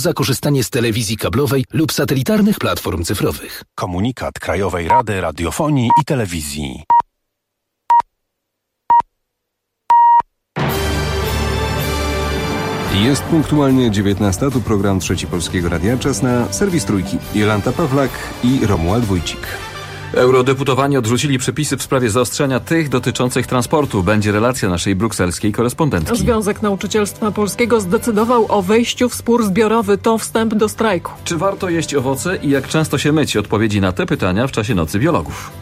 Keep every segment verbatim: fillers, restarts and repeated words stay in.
za korzystanie z telewizji kablowej lub satelitarnych platform cyfrowych. Komunikat Krajowej Rady Radiofonii i Telewizji. Jest punktualnie dziewiętnasta, tu program Trzeci Polskiego Radia. Czas na serwis Trójki. Jolanta Pawlak i Romuald Wójcik. Eurodeputowani odrzucili przepisy w sprawie zaostrzenia tych dotyczących transportu. Będzie relacja naszej brukselskiej korespondentki. Związek Nauczycielstwa Polskiego zdecydował o wejściu w spór zbiorowy. To wstęp do strajku. Czy warto jeść owoce i jak często się myć? Odpowiedzi na te pytania w czasie Nocy Biologów.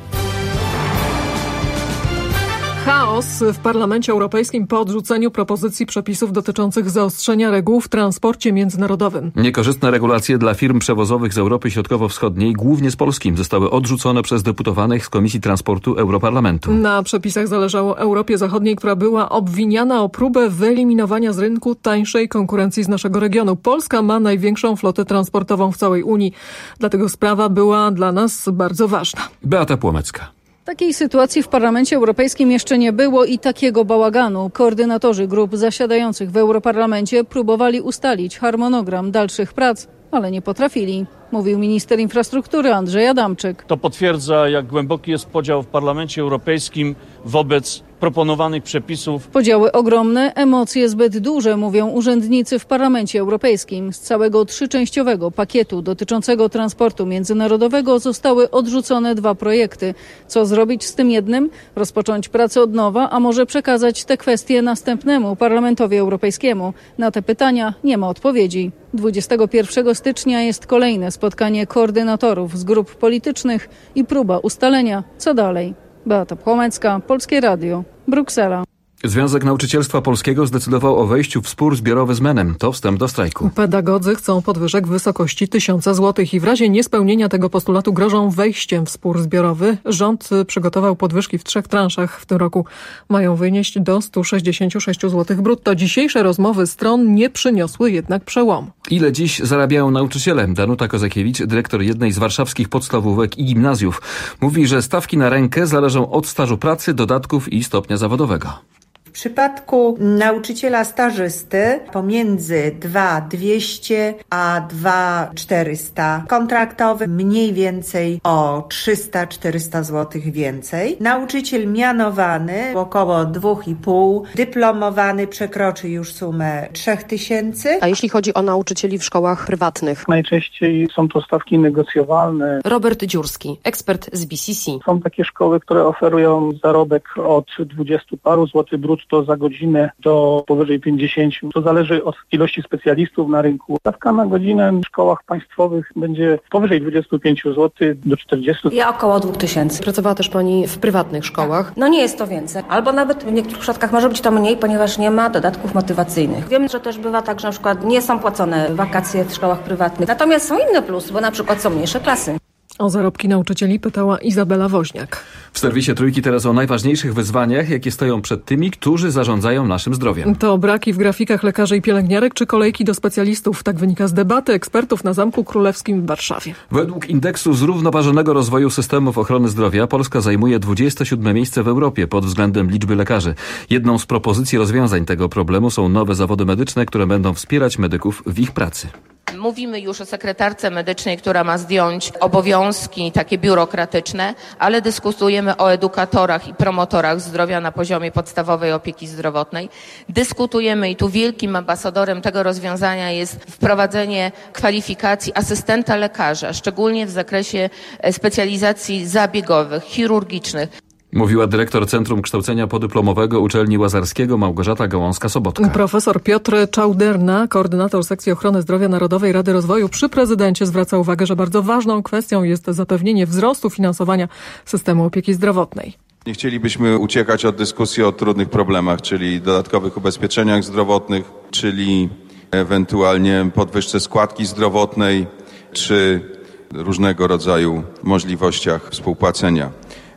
Chaos w Parlamencie Europejskim po odrzuceniu propozycji przepisów dotyczących zaostrzenia reguł w transporcie międzynarodowym. Niekorzystne regulacje dla firm przewozowych z Europy Środkowo-Wschodniej, głównie z Polskim, zostały odrzucone przez deputowanych z Komisji Transportu Europarlamentu. Na przepisach zależało Europie Zachodniej, która była obwiniana o próbę wyeliminowania z rynku tańszej konkurencji z naszego regionu. Polska ma największą flotę transportową w całej Unii, dlatego sprawa była dla nas bardzo ważna. Beata Płomecka. Takiej sytuacji w Parlamencie Europejskim jeszcze nie było i takiego bałaganu. Koordynatorzy grup zasiadających w Europarlamencie próbowali ustalić harmonogram dalszych prac, ale nie potrafili, mówił minister infrastruktury Andrzej Adamczyk. To potwierdza, jak głęboki jest podział w Parlamencie Europejskim wobec proponowanych przepisów. Podziały ogromne, emocje zbyt duże, mówią urzędnicy w Parlamencie Europejskim. Z całego trzyczęściowego pakietu dotyczącego transportu międzynarodowego zostały odrzucone dwa projekty. Co zrobić z tym jednym? Rozpocząć pracę od nowa, a może przekazać te kwestie następnemu Parlamentowi Europejskiemu? Na te pytania nie ma odpowiedzi. dwudziestego pierwszego stycznia jest kolejne spotkanie koordynatorów z grup politycznych i próba ustalenia, co dalej. Beata Płomecka, Polskie Radio, Bruksela. Związek Nauczycielstwa Polskiego zdecydował o wejściu w spór zbiorowy z menem. To wstęp do strajku. Pedagodzy chcą podwyżek w wysokości tysiąca złotych i w razie niespełnienia tego postulatu grożą wejściem w spór zbiorowy. Rząd przygotował podwyżki w trzech transzach w tym roku. Mają wynieść do stu sześćdziesięciu sześciu złotych brutto. Dzisiejsze rozmowy stron nie przyniosły jednak przełomu. Ile dziś zarabiają nauczyciele? Danuta Kozakiewicz, dyrektor jednej z warszawskich podstawówek i gimnazjów, mówi, że stawki na rękę zależą od stażu pracy, dodatków i stopnia zawodowego. W przypadku nauczyciela stażysty pomiędzy dwa tysiące dwieście a dwa tysiące czterysta, kontraktowy mniej więcej o trzysta czterysta złotych więcej. Nauczyciel mianowany około dwa i pół, dyplomowany przekroczy już sumę trzy tysiące. A jeśli chodzi o nauczycieli w szkołach prywatnych? Najczęściej są to stawki negocjowalne. Robert Dziurski, ekspert z B C C. Są takie szkoły, które oferują zarobek od dwudziestu paru złotych brutto za godzinę do powyżej pięćdziesięciu. To zależy od ilości specjalistów na rynku. Stawka na godzinę w szkołach państwowych będzie powyżej dwudziestu pięciu złotych do czterdziestu. Ja około dwóch tysięcy. Pracowała też pani w prywatnych szkołach? No nie jest to więcej. Albo nawet w niektórych przypadkach może być to mniej, ponieważ nie ma dodatków motywacyjnych. Wiem, że też bywa tak, że na przykład nie są płacone wakacje w szkołach prywatnych. Natomiast są inne plusy, bo na przykład są mniejsze klasy. O zarobki nauczycieli pytała Izabela Woźniak. W serwisie Trójki teraz o najważniejszych wyzwaniach, jakie stoją przed tymi, którzy zarządzają naszym zdrowiem. To braki w grafikach lekarzy i pielęgniarek czy kolejki do specjalistów. Tak wynika z debaty ekspertów na Zamku Królewskim w Warszawie. Według indeksu zrównoważonego rozwoju systemów ochrony zdrowia Polska zajmuje dwudzieste siódme miejsce w Europie pod względem liczby lekarzy. Jedną z propozycji rozwiązań tego problemu są nowe zawody medyczne, które będą wspierać medyków w ich pracy. Mówimy już o sekretarce medycznej, która ma zdjąć obowiązki takie biurokratyczne, ale dyskutujemy o edukatorach i promotorach zdrowia na poziomie podstawowej opieki zdrowotnej. Dyskutujemy i tu wielkim ambasadorem tego rozwiązania jest wprowadzenie kwalifikacji asystenta lekarza, szczególnie w zakresie specjalizacji zabiegowych, chirurgicznych. Mówiła dyrektor Centrum Kształcenia Podyplomowego Uczelni Łazarskiego Małgorzata Gałązka-Sobotka. Profesor Piotr Czauderna, koordynator Sekcji Ochrony Zdrowia Narodowej Rady Rozwoju przy prezydencie, zwraca uwagę, że bardzo ważną kwestią jest zapewnienie wzrostu finansowania systemu opieki zdrowotnej. Nie chcielibyśmy uciekać od dyskusji o trudnych problemach, czyli dodatkowych ubezpieczeniach zdrowotnych, czyli ewentualnie podwyżce składki zdrowotnej, czy różnego rodzaju możliwościach współpłacenia.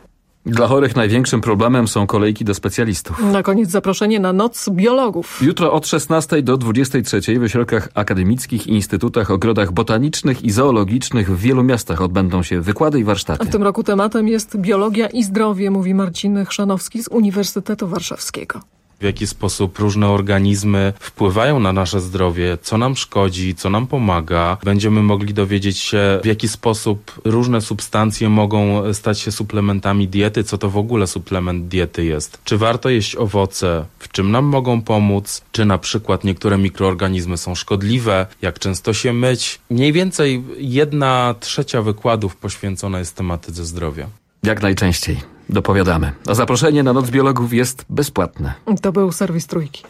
Dla chorych największym problemem są kolejki do specjalistów. Na koniec zaproszenie na Noc Biologów. Jutro od szesnastej do dwudziestej trzeciej w ośrodkach akademickich, instytutach, ogrodach botanicznych i zoologicznych w wielu miastach odbędą się wykłady i warsztaty. W tym roku tematem jest biologia i zdrowie, mówi Marcin Chrzanowski z Uniwersytetu Warszawskiego. w jaki sposób różne organizmy wpływają na nasze zdrowie, co nam szkodzi, co nam pomaga. Będziemy mogli dowiedzieć się, w jaki sposób różne substancje mogą stać się suplementami diety, co to w ogóle suplement diety jest. Czy warto jeść owoce, w czym nam mogą pomóc, czy na przykład niektóre mikroorganizmy są szkodliwe, jak często się myć. Mniej więcej jedna trzecia wykładów poświęcona jest tematyce zdrowia. Jak najczęściej dopowiadamy. A zaproszenie na Noc Biologów jest bezpłatne. To był serwis Trójki.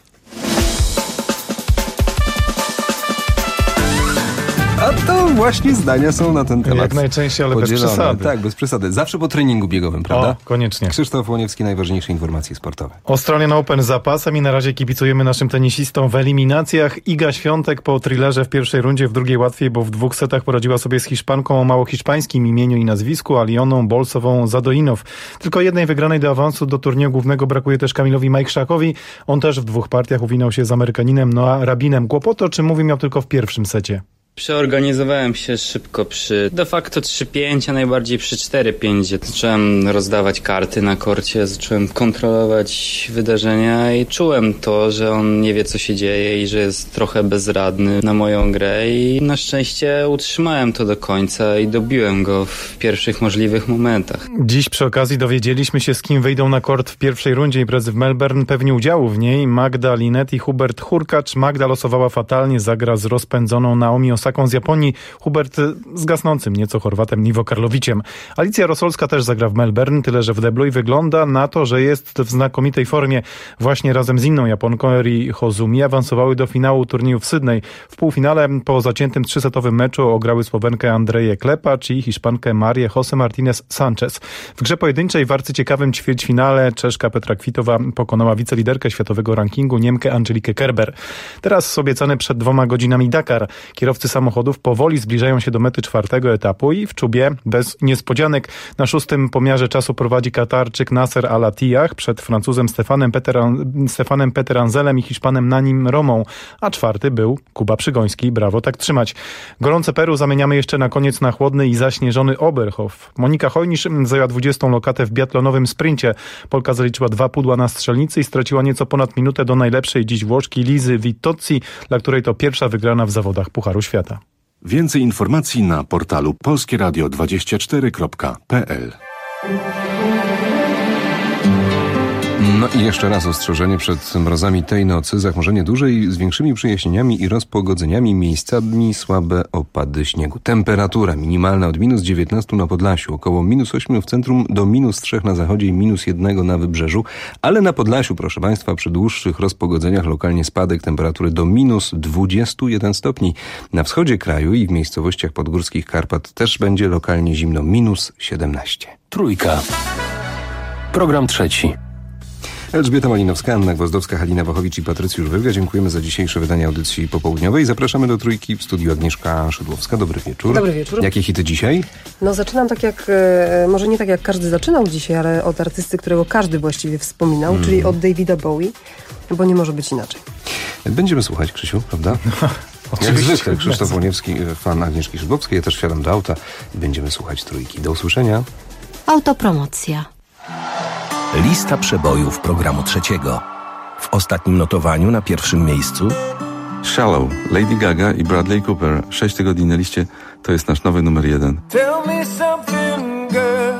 A to właśnie zdania są na ten temat. Jak najczęściej, ale podzielone. bez przesady. Tak, bez przesady. Zawsze po treningu biegowym, prawda? O, koniecznie. Krzysztof Łoniewski, najważniejsze informacje sportowe. Australian Open za pasem i na razie kibicujemy naszym tenisistom w eliminacjach. Iga Świątek po thrillerze w pierwszej rundzie, w drugiej łatwiej, bo w dwóch setach poradziła sobie z Hiszpanką o mało hiszpańskim imieniu i nazwisku, Alioną Bolsową Zadoinow. Tylko jednej wygranej do awansu do turnieju głównego brakuje też Kamilowi Majchrzakowi. On też w dwóch partiach uwinął się z Amerykaninem Noah Rabinem. Kłopoty, o czym mówi, miał tylko w pierwszym secie. Przeorganizowałem się szybko przy de facto trzy pięć, a najbardziej przy cztery pięć. Zacząłem rozdawać karty na korcie, zacząłem kontrolować wydarzenia i czułem to, że on nie wie, co się dzieje i że jest trochę bezradny na moją grę i na szczęście utrzymałem to do końca i dobiłem go w pierwszych możliwych momentach. Dziś przy okazji dowiedzieliśmy się, z kim wyjdą na kort w pierwszej rundzie imprezy w Melbourne. Pewnie udziału w niej Magda Linet i Hubert Hurkacz. Magda losowała fatalnie, zagra z rozpędzoną Naomi Osaką z Japonii, Hubert z gasnącym nieco Chorwatem Nivo Karloviciem. Alicja Rosolska też zagra w Melbourne, tyle że w deblu i wygląda na to, że jest w znakomitej formie. Właśnie razem z inną Japonką Eri Hozumi awansowały do finału turnieju w Sydney. W półfinale po zaciętym trzysetowym meczu ograły Słowenkę Andreję Klepacz i Hiszpankę Marię José Martínez Sánchez. W grze pojedynczej w arcyciekawym ćwierćfinale Czeszka Petra Kwitowa pokonała wiceliderkę światowego rankingu Niemkę Angelikę Kerber. Teraz obiecany przed dwoma godzinami Dakar. Kierowcy samochodów powoli zbliżają się do mety czwartego etapu i w czubie bez niespodzianek na szóstym pomiarze czasu prowadzi Katarczyk Nasser Al-Attiyah przed Francuzem Stefanem Peteran, Stefanem Peteranzelem i Hiszpanem Nanim Romą, a czwarty był Kuba Przygoński. Brawo, tak trzymać. Gorące Peru zamieniamy jeszcze na koniec na chłodny i zaśnieżony Oberhof. Monika Hojnisz zajęła dwudziestą lokatę w biatlonowym sprincie. Polka zaliczyła dwa pudła na strzelnicy i straciła nieco ponad minutę do najlepszej dziś Włoszki Lizy Vittozzi, dla której to pierwsza wygrana w zawodach Pucharu Świata. Więcej informacji na portalu polskie radio dwadzieścia cztery kropka p l. No i jeszcze raz ostrzeżenie przed mrozami tej nocy. Zachmurzenie duże i z większymi przejaśnieniami i rozpogodzeniami, miejscami słabe opady śniegu. Temperatura minimalna od minus dziewiętnaście na Podlasiu, około minus osiem w centrum do minus trzy na zachodzie i minus jeden na wybrzeżu. Ale na Podlasiu, proszę Państwa, przy dłuższych rozpogodzeniach lokalnie spadek temperatury do minus dwadzieścia jeden stopni. Na wschodzie kraju i w miejscowościach podgórskich Karpat też będzie lokalnie zimno, minus siedemnaście. Trójka. Program trzeci. Elżbieta Malinowska, Anna Gwozdowska, Halina Wachowicz i Patrycjusz Wyrga. Dziękujemy za dzisiejsze wydanie audycji popołudniowej. Zapraszamy do Trójki w studiu Agnieszka Szydłowska. Dobry wieczór. Dobry wieczór. Jakie hity dzisiaj? No zaczynam tak jak, e, może nie tak jak każdy zaczynał dzisiaj, ale od artysty, którego każdy właściwie wspominał, hmm. czyli od Davida Bowie, bo nie może być inaczej. Będziemy słuchać, Krzysiu, prawda? Jak zwykle, Krzysztof Łoniewski, fan Agnieszki Szydłowskiej. Ja też wsiadam do auta i będziemy słuchać Trójki. Do usłyszenia. Autopromocja. Lista przebojów programu trzeciego. W ostatnim notowaniu na pierwszym miejscu Shallow, Lady Gaga i Bradley Cooper. Sześć tygodni na liście, to jest nasz nowy numer jeden. Tell me something, girl.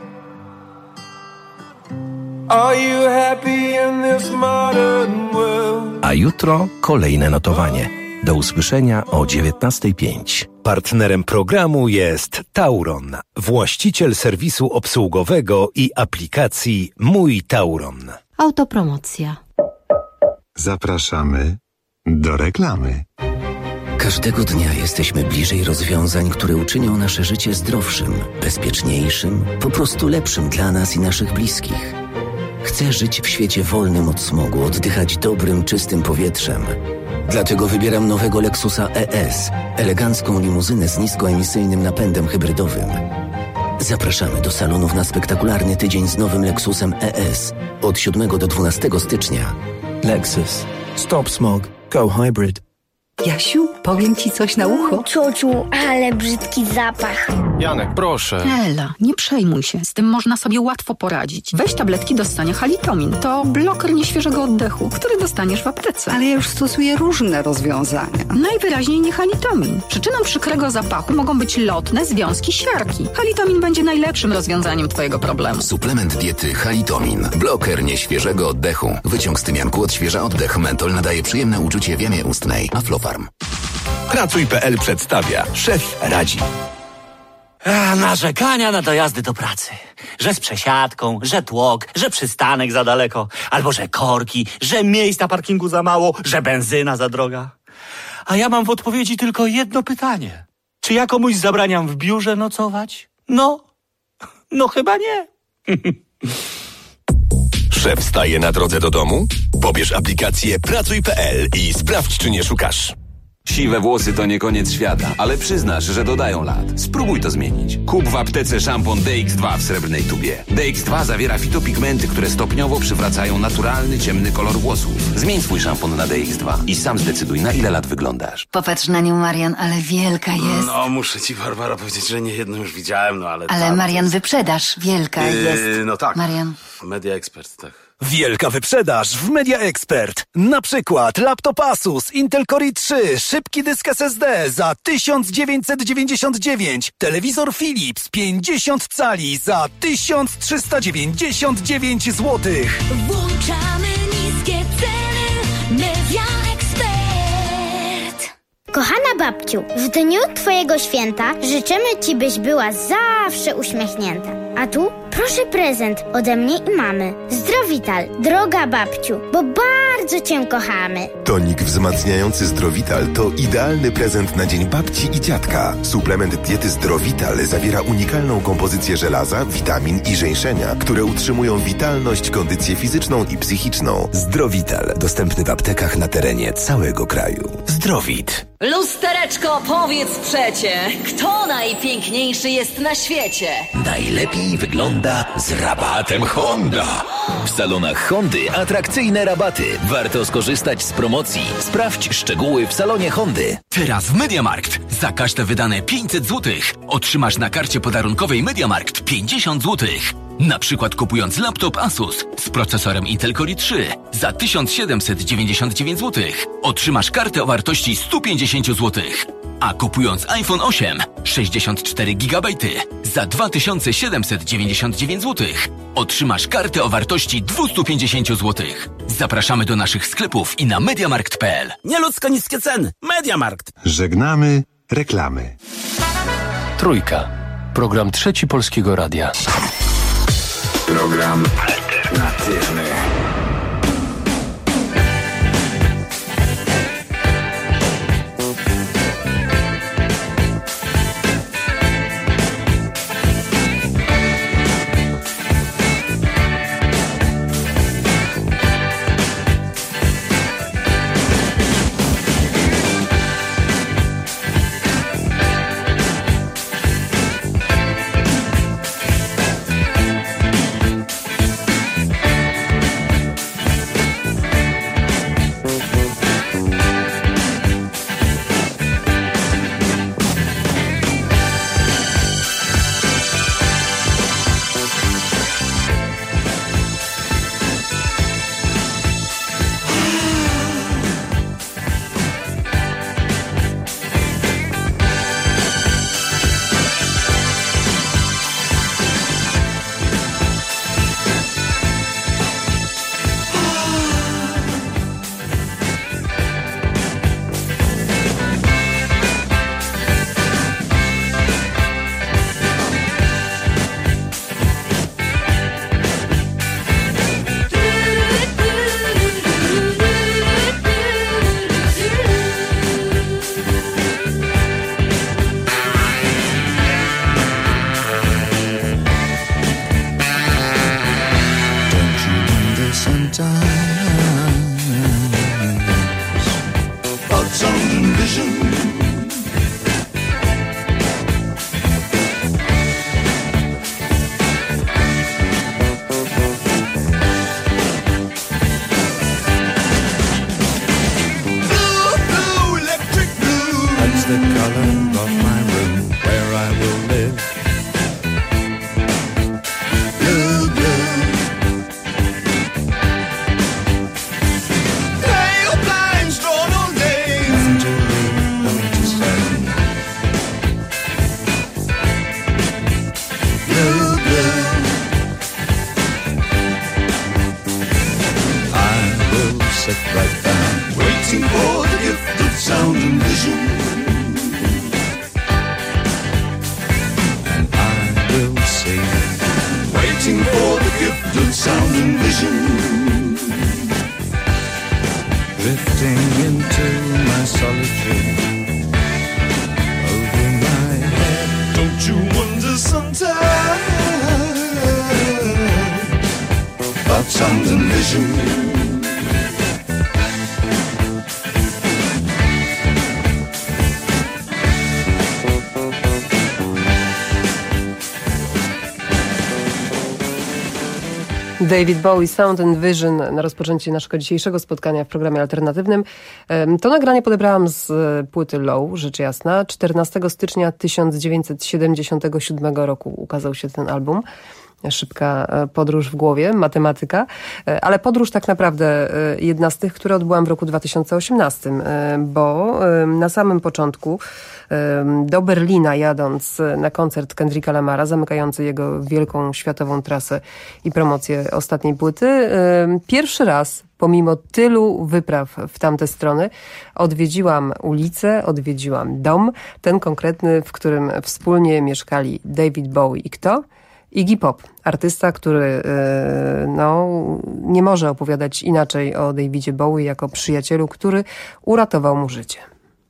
Are you happy in this modern world? A jutro kolejne notowanie. Do usłyszenia o dziewiętnasta pięć. Partnerem programu jest Tauron, właściciel serwisu obsługowego i aplikacji Mój Tauron. Autopromocja. Zapraszamy do reklamy. Każdego dnia jesteśmy bliżej rozwiązań, które uczynią nasze życie zdrowszym, bezpieczniejszym, po prostu lepszym dla nas i naszych bliskich. Chcę żyć w świecie wolnym od smogu, oddychać dobrym, czystym powietrzem. Dlatego wybieram nowego Lexusa E S, elegancką limuzynę z niskoemisyjnym napędem hybrydowym. Zapraszamy do salonów na spektakularny tydzień z nowym Lexusem E S od siódmego do dwunastego stycznia. Lexus. Stop smog. Go hybrid. Jasiu, powiem ci coś na ucho. Ciociu, ale brzydki zapach. Janek, proszę. Ela, nie przejmuj się. Z tym można sobie łatwo poradzić. Weź tabletki do ssania Halitomin. To bloker nieświeżego oddechu, który dostaniesz w aptece. Ale ja już stosuję różne rozwiązania. Najwyraźniej nie Halitomin. Przyczyną przykrego zapachu mogą być lotne związki siarki. Halitomin będzie najlepszym rozwiązaniem twojego problemu. Suplement diety Halitomin. Bloker nieświeżego oddechu. Wyciąg z tymianku odświeża oddech. Mentol nadaje przyjemne uczucie w jamie ustnej. Aflofarm. Pracuj kropka p l przedstawia. Szef radzi. A, narzekania na dojazdy do pracy. Że z przesiadką, że tłok, że przystanek za daleko, albo że korki, że miejsc na parkingu za mało, że benzyna za droga. A ja mam w odpowiedzi tylko jedno pytanie. Czy ja komuś zabraniam w biurze nocować? No, no chyba nie. Szef staje na drodze do domu? Pobierz aplikację pracuj kropka p l i sprawdź, czy nie szukasz. Siwe włosy to nie koniec świata, ale przyznasz, że dodają lat. Spróbuj to zmienić. Kup w aptece szampon D X dwa w srebrnej tubie. D X dwa zawiera fitopigmenty, które stopniowo przywracają naturalny, ciemny kolor włosów. Zmień swój szampon na D X dwa i sam zdecyduj, na ile lat wyglądasz. Popatrz na nią, Marian, ale wielka jest. No, muszę ci, Barbara, powiedzieć, że nie jedną już widziałem, no ale... Ale ta, Marian, jest... wyprzedaż, wielka yy, jest. No tak. Marian. Media Expert, tak. Wielka wyprzedaż w Media Expert. Na przykład laptop Asus Intel Core i trzy, szybki dysk S S D za tysiąc dziewięćset dziewięćdziesiąt dziewięć, telewizor Philips pięćdziesiąt cali za tysiąc trzysta dziewięćdziesiąt dziewięć złotych. Włączamy niskie ceny. Media Expert. Kochana babciu, w dniu twojego święta życzymy ci, byś była zawsze uśmiechnięta. A tu proszę prezent ode mnie i mamy. Zdrowital, droga babciu, bo bardzo cię kochamy. Tonik wzmacniający Zdrowital to idealny prezent na dzień babci i dziadka. Suplement diety Zdrowital zawiera unikalną kompozycję żelaza, witamin i żeńszenia, które utrzymują witalność, kondycję fizyczną i psychiczną. Zdrowital, dostępny w aptekach na terenie całego kraju. Zdrowit. Lustereczko, powiedz przecie, kto najpiękniejszy jest na świecie? Najlepiej wygląda z rabatem Honda. W salonach Hondy atrakcyjne rabaty. Warto skorzystać z promocji. Sprawdź szczegóły w salonie Hondy. Teraz w MediaMarkt. Za każde wydane pięćset złotych otrzymasz na karcie podarunkowej MediaMarkt pięćdziesiąt złotych. Na przykład kupując laptop Asus z procesorem Intel Core i trzy za tysiąc siedemset dziewięćdziesiąt dziewięć złotych otrzymasz kartę o wartości sto pięćdziesiąt złotych. A kupując iPhone osiem sześćdziesiąt cztery gigabajty za dwa tysiące siedemset dziewięćdziesiąt dziewięć złotych otrzymasz kartę o wartości dwieście pięćdziesiąt złotych. Zapraszamy do naszych sklepów i na mediamarkt kropka p l. Nieludzko niskie ceny. MediaMarkt. Żegnamy reklamy. Trójka. Program Trzeci Polskiego Radia. Program alternatywny. dream of my room where I will live. Blue, blue. Pale blinds drawn all day. Nothing to read, nothing to say. Blue, blue. I will sit right down, waiting for the gift of sound and vision. And I will sing, waiting for the gift of sound and vision. Drifting into my solitude, over my head. Don't you wonder sometimes about sound and vision? David Bowie, Sound and Vision na rozpoczęcie naszego dzisiejszego spotkania w programie alternatywnym. To nagranie podebrałam z płyty Low, rzecz jasna. czternastego stycznia tysiąc dziewięćset siedemdziesiątego siódmego roku ukazał się ten album. Szybka podróż w głowie, matematyka, ale podróż tak naprawdę jedna z tych, które odbyłam w roku dwa tysiące osiemnastym, bo na samym początku do Berlina jadąc na koncert Kendricka Lamara, zamykający jego wielką światową trasę i promocję ostatniej płyty, pierwszy raz pomimo tylu wypraw w tamte strony odwiedziłam ulicę, odwiedziłam dom, ten konkretny, w którym wspólnie mieszkali David Bowie i kto? Iggy Pop, artysta, który no, nie może opowiadać inaczej o Davidzie Bowie jako przyjacielu, który uratował mu życie.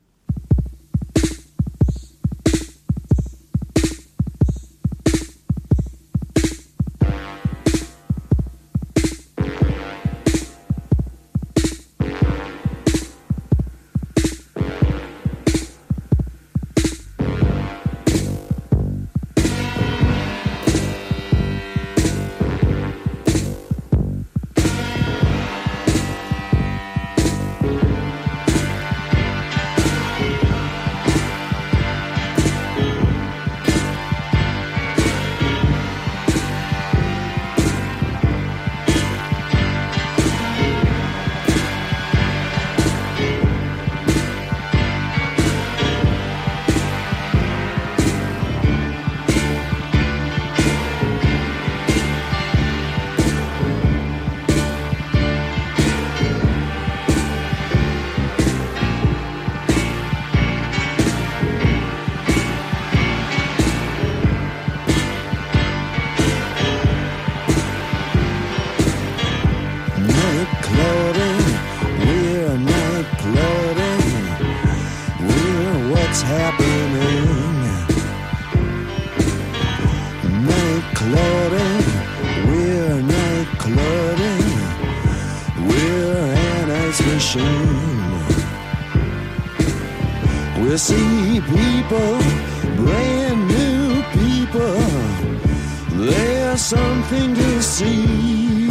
We'll see people, brand new people. There's something to see.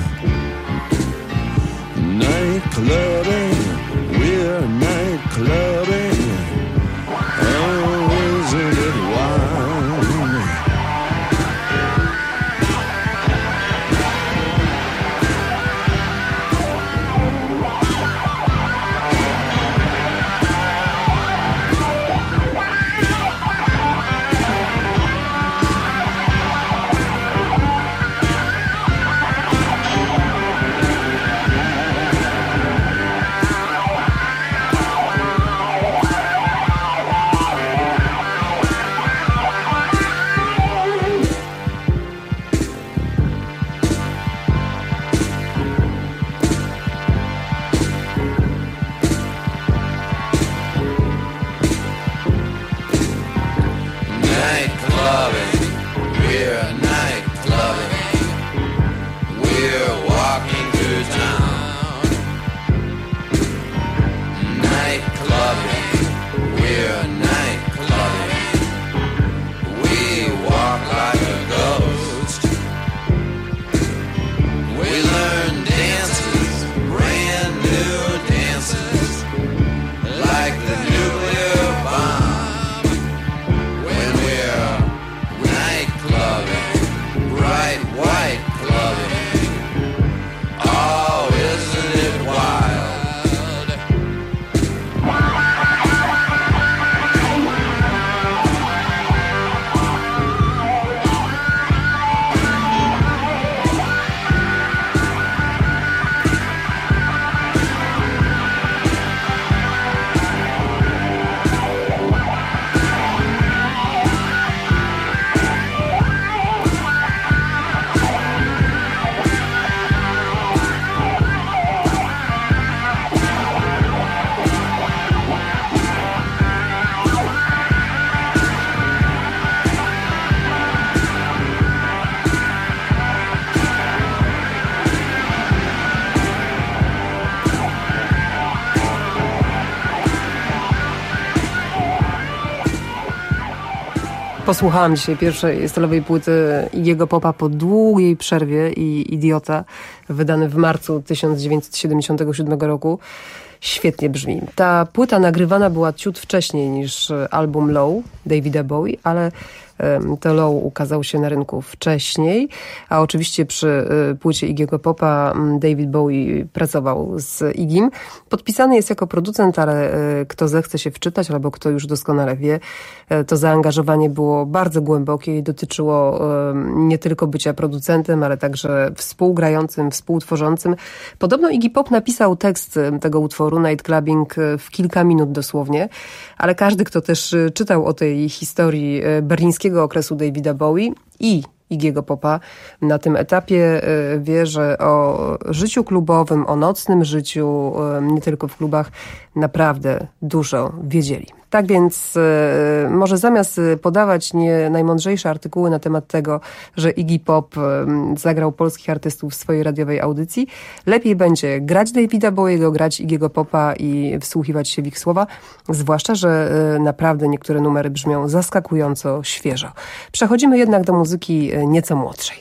Night clubbing, we're night clubbing. Oh, isn't it wild? Like the nuclear bomb. Posłuchałam dzisiaj pierwszej stalowej płyty Iggy'ego Popa po długiej przerwie i Idiota, wydany w marcu tysiąc dziewięćset siedemdziesiątego siódmego roku. Świetnie brzmi. Ta płyta nagrywana była ciut wcześniej niż album Low Davida Bowie, ale to Low ukazał się na rynku wcześniej, a oczywiście przy płycie Iggy'ego Popa David Bowie pracował z Iggym. Podpisany jest jako producent, ale kto zechce się wczytać, albo kto już doskonale wie, to zaangażowanie było bardzo głębokie i dotyczyło nie tylko bycia producentem, ale także współgrającym, współtworzącym. Podobno Iggy Pop napisał tekst tego utworu Night Clubbing w kilka minut dosłownie, ale każdy, kto też czytał o tej historii berlińskiego okresu Davida Bowie i Iggy'ego Popa na tym etapie wie, że o życiu klubowym, o nocnym życiu, nie tylko w klubach, naprawdę dużo wiedzieli. Tak więc może zamiast podawać nie najmądrzejsze artykuły na temat tego, że Iggy Pop zagrał polskich artystów w swojej radiowej audycji, lepiej będzie grać Davida Bowiego, grać Iggy'ego Popa i wsłuchiwać się w ich słowa, zwłaszcza, że naprawdę niektóre numery brzmią zaskakująco świeżo. Przechodzimy jednak do muzyki nieco młodszej.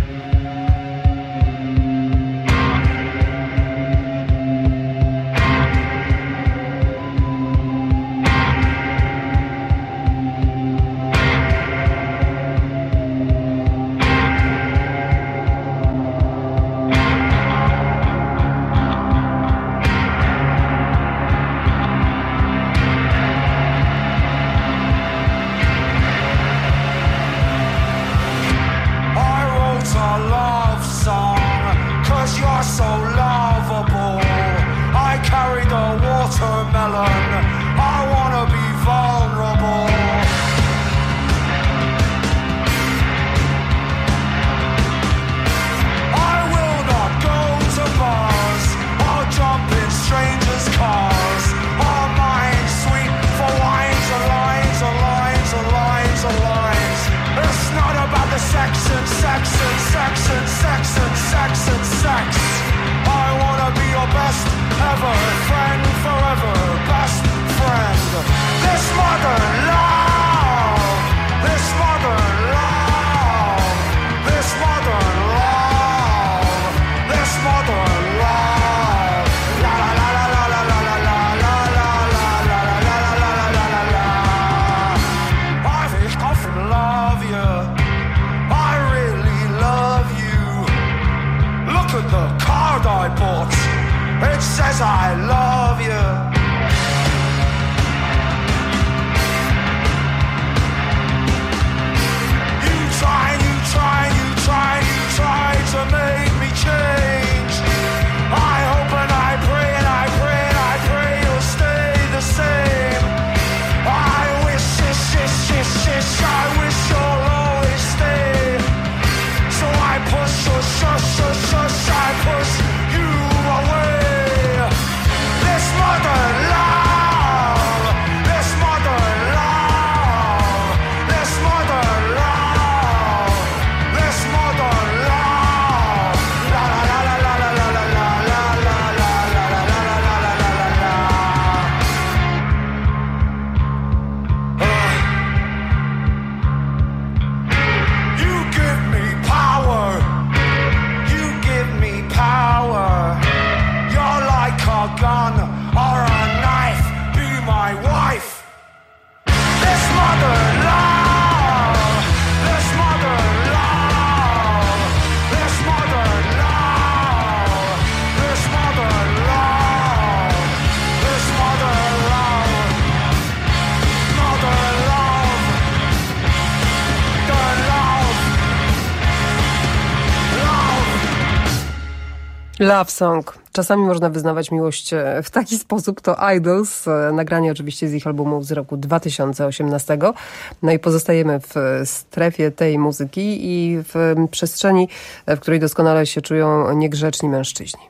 Love Song. Czasami można wyznawać miłość w taki sposób. To Idols, nagranie oczywiście z ich albumu z roku dwa tysiące osiemnastego. No i pozostajemy w strefie tej muzyki i w przestrzeni, w której doskonale się czują niegrzeczni mężczyźni.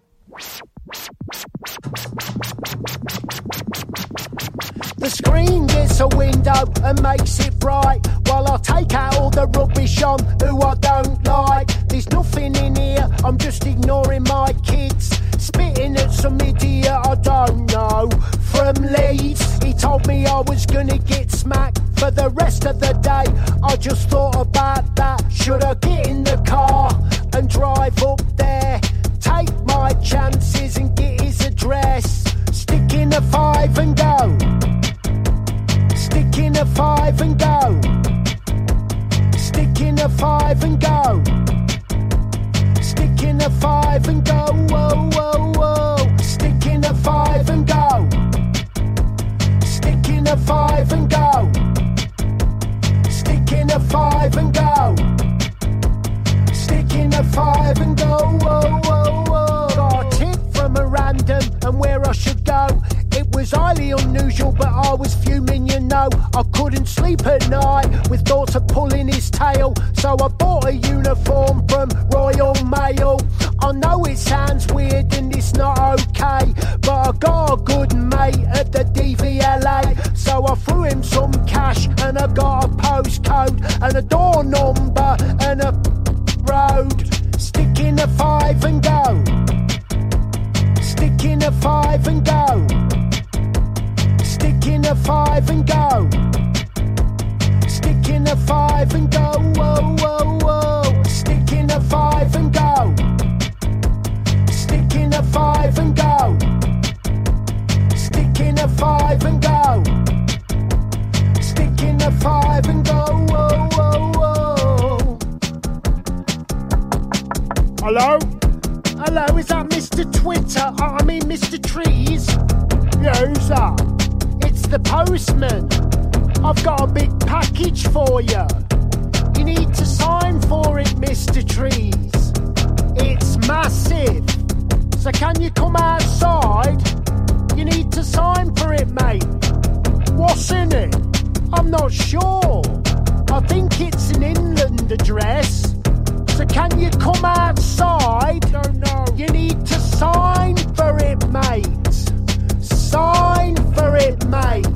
The screen gets a window and makes it bright, while I take out all the rubbish on who I don't like. There's nothing in here, I'm just ignoring my kids, spitting at some idiot I don't know from Leeds. He told me I was gonna get smacked for for the rest of the day. I just thought about that. Should I get in the car and drive up there? Take my chances and get his address. Stick in a five and go. Stick in a five and go. Stick in a five and go. Stick in a five and go. Whoa, whoa, whoa. Stick in a five and go. Stick in a five and go. Stick in a five and go. Stick in a five and go. Whoa, whoa, whoa. Got a tip from a random and where I should go. It was highly unusual, but I was fuming, you know. I couldn't sleep at night with thoughts of pulling his tail. So I bought a uniform from Royal Mail. I know it sounds weird and it's not okay, but I got a good mate at the D V L A. So I threw him some cash and I got a postcode and a door number and a road. Stick in a five and go. Stick in a five and go. Stick in a five and go. Stick in a five and go. Whoa, whoa, whoa. Stick in a five and go. Stick in a five and go. Stick in a five and go. Stick in a five and go. Whoa, whoa, whoa. Hello? Hello, is that Mister Twitter? I mean Mister Trees? Yeah, who's that? It's the postman. I've got a big package for you. You need to sign for it, Mister Trees. It's massive. So can you come outside? You need to sign for it, mate. What's in it? I'm not sure. I think it's an inland address. So can you come outside? Don't know. You need to sign for it, mate. Sign for it, mate.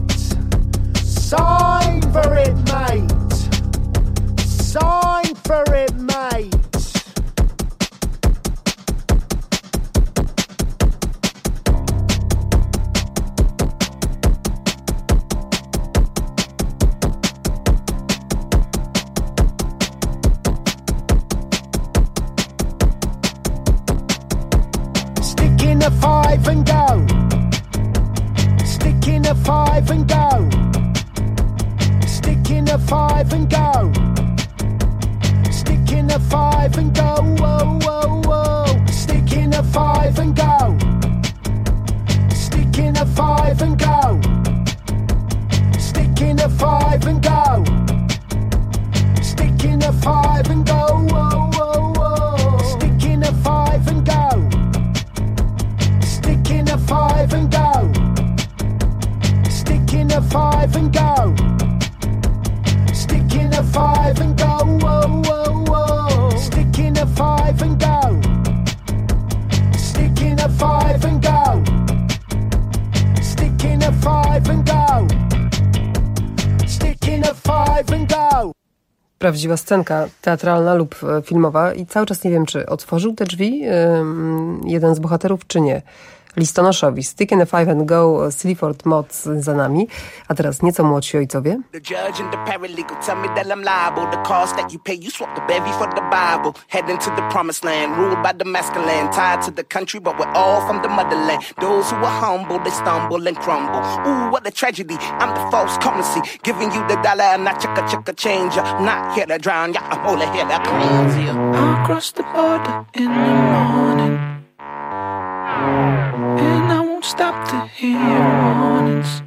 Sign for it, mate. Sign for it, mate. Stick in a five and go. Stick in a five and go. Stick in a five and go. Stick in a five and go. Whoa, whoa, whoa. Stick in a five and go. Stick in a five and go. Stick in a five and go. Stick in a five and go. Whoa, whoa, whoa. Stick in a five and go. Stick in a five and go. Stick in a five and go. Stick in a five and go. Whoa, whoa, whoa. Stick in a five and go. Stick in a five and go. Stick in a five and go. Stick in a five and go. Prawdziwa scenka teatralna lub filmowa i cały czas nie wiem, czy otworzył te drzwi um, jeden z bohaterów, czy nie. Listonoszowi. Stick in a five and go, Sleaford Mods za nami. A teraz nieco młodsi ojcowie. The judge and the paralegal tell me that I'm liable. The cost that you pay, you swap the bevy for the Bible. Heading to the promised land, ruled by the masculine. Tied to the country, but we're all from the motherland. Those who are humble, they stumble and crumble. Ooh, what a tragedy. I'm the false currency, giving you the dollar and I chicka chicka changer. I'm not here to drown ya, I'm only here to cleanse you. I'll cross the border in the morning, and I won't stop to hear your warnings.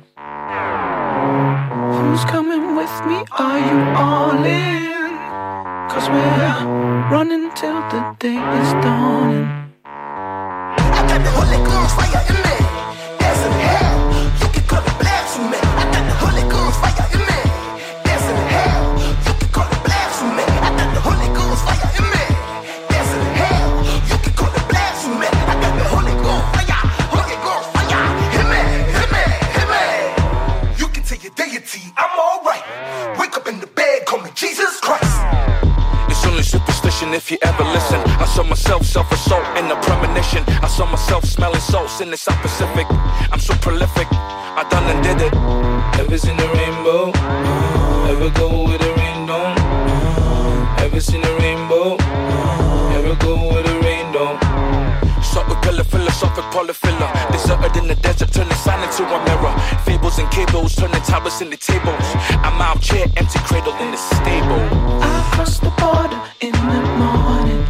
Who's coming with me? Are you all in? Cause we're running till the day is dawning. I got the Holy Ghost fire in me. There's some hell, you can call it blasphemy. I got the Holy Ghost fire in me. There's some hell, you can call it blasphemy. I got the Holy Ghost fire in me. There's some hell, you can call it blasphemy. I got the Holy Ghost fire, Holy Ghost fire. Hit me, hit me, hit me. You can tell your deity I'm alright. Wake up in the bed, call me Jesus Christ. It's only superstition if you ever listen. I saw myself self-assault in a premonition. I saw myself smelling salts in the South Pacific. I'm so prolific, I done and did it. Ever seen the rainbow? Ever go where the rain don't? Ever seen a rainbow? Ever go where the rain don't? Shot with pillar, philosophic polyfiller. Deserted in the desert, turning sand into a mirror. Fables and cables, turning towers into tables. I'm out chair, empty cradle in the stable. I crossed the border in the morning.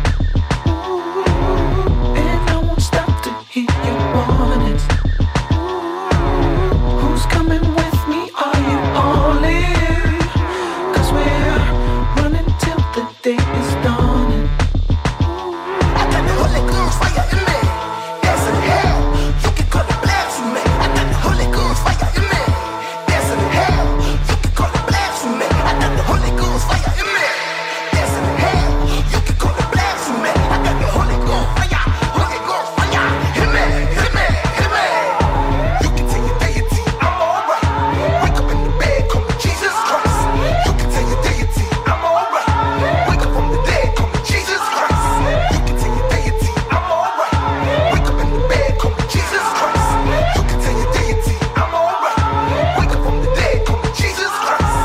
Ooh, and I won't stop to hear your warnings. Ooh, who's coming with me? Are you all in? Cause we're running till the day is dawning. I got the Holy Ghost fire in me. There's in hell, you can call it blasphemy. I got the Holy Ghost fire in me. There's in hell, you can call it blasphemy. I got the Holy Ghost fire in me. There's in hell, you can call it blasphemy. I got the Holy Ghost fire, Holy Ghost fire. Hit me, hit me, hit me. You can tell your deity I'm alright. Wake up in the bed, call me Jesus Christ. You can tell your deity I'm alright. Wake up from the dead, call me Jesus Christ. You can tell your deity I'm alright. Wake up in the bed, call me Jesus Christ. You can tell your deity I'm alright. Wake up from the dead, call me Jesus Christ.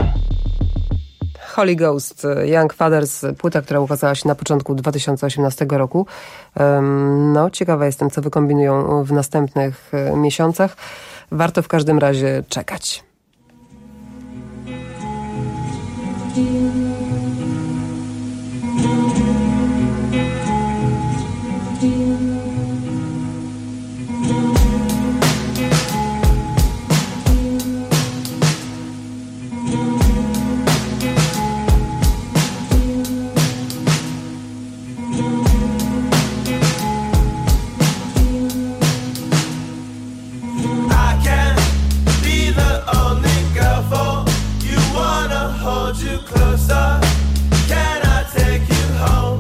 Holy Ghost, Young Fathers, płyta, która ukazała się na początku dwa tysiące osiemnastego roku. Em, No, ciekawa jestem, co wykombinują w następnych e, miesiącach. Warto w każdym razie czekać. I can be the only girl for you. Wanna hold you closer. Can I take you home?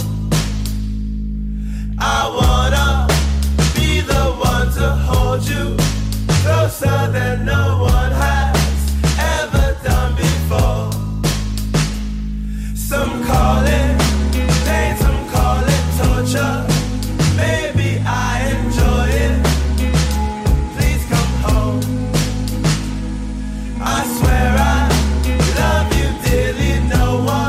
I wanna be the one to hold you closer than no one has ever done before. Some call it pain, some call it torture. Maybe I enjoy it. Please come home. I swear I love you dearly. No one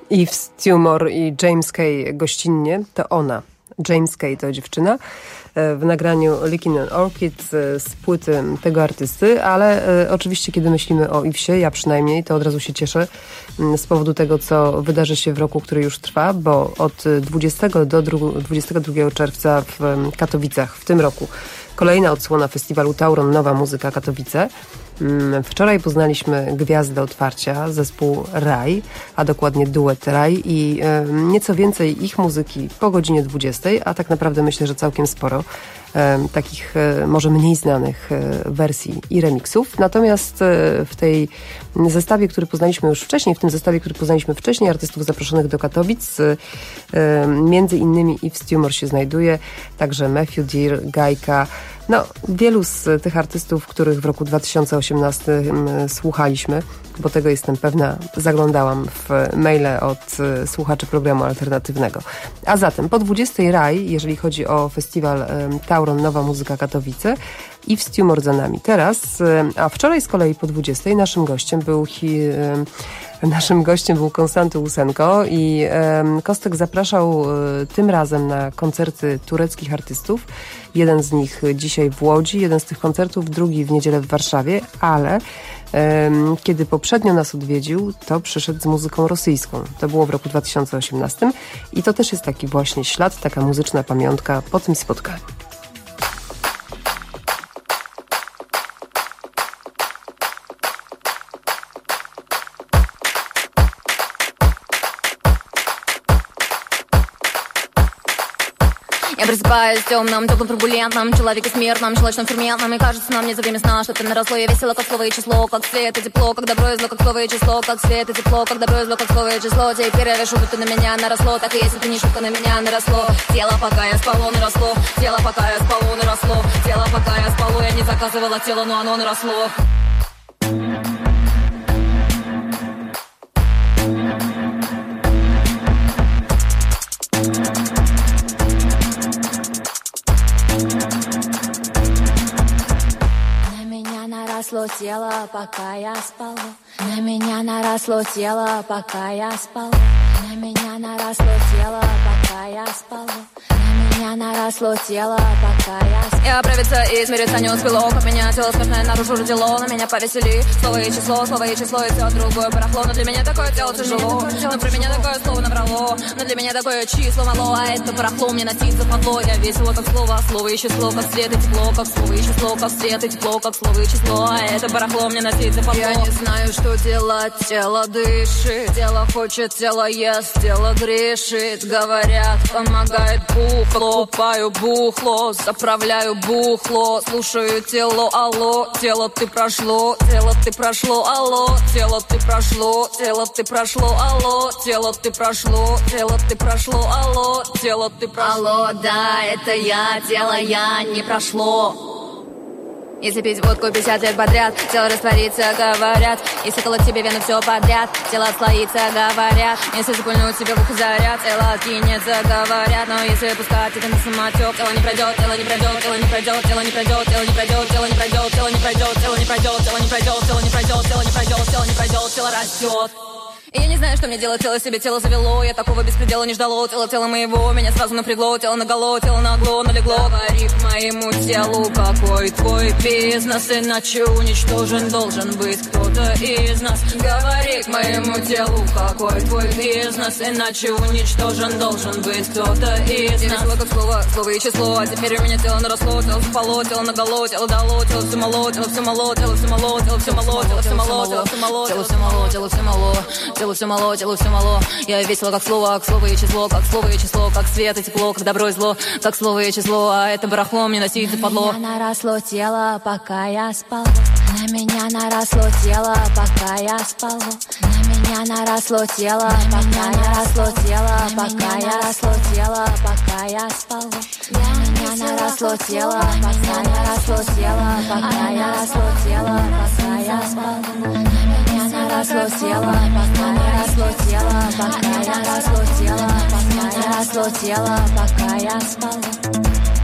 Eve Stumor i James Kay gościnnie, to ona. James Kay to dziewczyna w nagraniu Licking an Orchid z płyty tego artysty, ale oczywiście kiedy myślimy o Ivesie, ja przynajmniej, to od razu się cieszę z powodu tego, co wydarzy się w roku, który już trwa, bo od dwudziestego do dwudziestego drugiego czerwca w Katowicach w tym roku kolejna odsłona festiwalu Tauron Nowa Muzyka Katowice. Wczoraj poznaliśmy gwiazdę otwarcia, zespół Raj, a dokładnie duet Raj i e, nieco więcej ich muzyki po godzinie dwudziestej, a tak naprawdę myślę, że całkiem sporo e, takich e, może mniej znanych e, wersji i remixów. Natomiast e, w tej zestawie, który poznaliśmy już wcześniej, w tym zestawie, który poznaliśmy wcześniej, artystów zaproszonych do Katowic, e, między innymi Eve Stumor się znajduje, także Matthew Deer, Gajka. No, wielu z tych artystów, których w roku dwa tysiące osiemnastym słuchaliśmy, bo tego jestem pewna, zaglądałam w maile od słuchaczy programu alternatywnego. A zatem po dwudziestej Raj, jeżeli chodzi o festiwal Tauron Nowa Muzyka Katowice, i w Stumor za nami teraz, a wczoraj z kolei po dwudziestej naszym gościem był hi, naszym gościem był Konstanty Łusenko i e, Kostek zapraszał e, tym razem na koncerty tureckich artystów. Jeden z nich dzisiaj w Łodzi, jeden z tych koncertów, drugi w niedzielę w Warszawie, ale e, kiedy poprzednio nas odwiedził, to przyszedł z muzyką rosyjską. To było w roku dwa tysiące osiemnastym i to też jest taki właśnie ślad, taka muzyczna pamiątka po tym spotkaniu. Я просыпаюсь в темном, теплом, турбулентном человеке смертном, щелочном, ферментном. И кажется, нам не за время сна что-то наросло. Я весело, как слово и число, как свет и тепло, как добро и зло, как слово и число, как свет и тепло, как добро и зло, как слово и число. Теперь я вешу, будто на меня наросло. Так и есть, это не шутка, на меня наросло. Тело, пока я спало, наросло. Тело, пока я спало, наросло. Тело, пока я спало, я не заказывала тело, но оно наросло. Наросло тело, пока я спала. На меня наросло тело, пока я спала. На меня наросло тело, пока я спала. На меня наросло тело, пока я спала. Я правиться и смириться не успела. Как меня тело смертное наружу родило. На меня повесели слово и число, слово и число. И все другое барахло. Но для меня такое тело тяжело. Но про меня такое слово набрало. Но для меня такое число мало. А это барахло мне носить западло. Я весело как слово, слово и число. Как свет и тепло, как слово и число. Как свет и тепло, как слово и число. А это барахло мне носить западло. Я не знаю, что делать. Тело дышит, тело хочет, тело ест, тело грешит. Говорят, помогает бухло. Покупаю бухло, заправляю бухло. Слушаю тело, алло. Тело, ты прошло, тело, ты прошло, алло. Тело, ты прошло, тело, ты прошло, алло. Тело, ты прошло, тело, ты прошло, алло. Тело, ты прошло. Алло, да, это я, тело я, не прошло. Если пить водку пятьдесят лет подряд, тело растворится, говорят. Если колоть себе вену все подряд, тело отслоится, говорят. Если запульнуть себе в ухо заряд, тело откинется, говорят. Но если пускать это на самотек, тело не пройдет, тело не пройдет, тело не пройдет, тело не пройдет, тело не пройдет, тело не пройдет, тело не пройдет, тело не пройдет, тело не пройдет, тело не пройдет, тело не пройдет, тело не пройдет, тело растет. И я не знаю, что мне делать, тело себе тело завело. Я такого беспредела не ждало, тело тело моего. Меня сразу напрягло, тело наголо, тело нагло налегло. Говори к моему телу, какой твой бизнес. Иначе уничтожен должен быть кто-то из нас. Говори к моему телу, какой твой бизнес. Иначе уничтожен должен быть кто-то из нас. Я весело как слово, слово и число. А теперь у меня тело наросло, тело запало, тело наголо, тело дало, тело все мало, тело все мало, тело все мало, тело все мало, тело все мало, тело все мало, тело все мало, тело все мало. Тело все мало, тело все мало. Я весело как слово, как слово и число, как слово и число, как свет и тепло, как добро и зло, как слово и число. А это барахло мне носить западло. На меня наросло тело, пока я спала. На меня наросло тело, пока я спала. На меня наросло тело, пока я росло тело, пока я росло тело, пока я спала. На меня наросло тело, пока я росло тело, пока я росло тело, пока я спала. Наросло тело, пока я росло тело, пока я росло тело, пока я росло тело, пока я спала.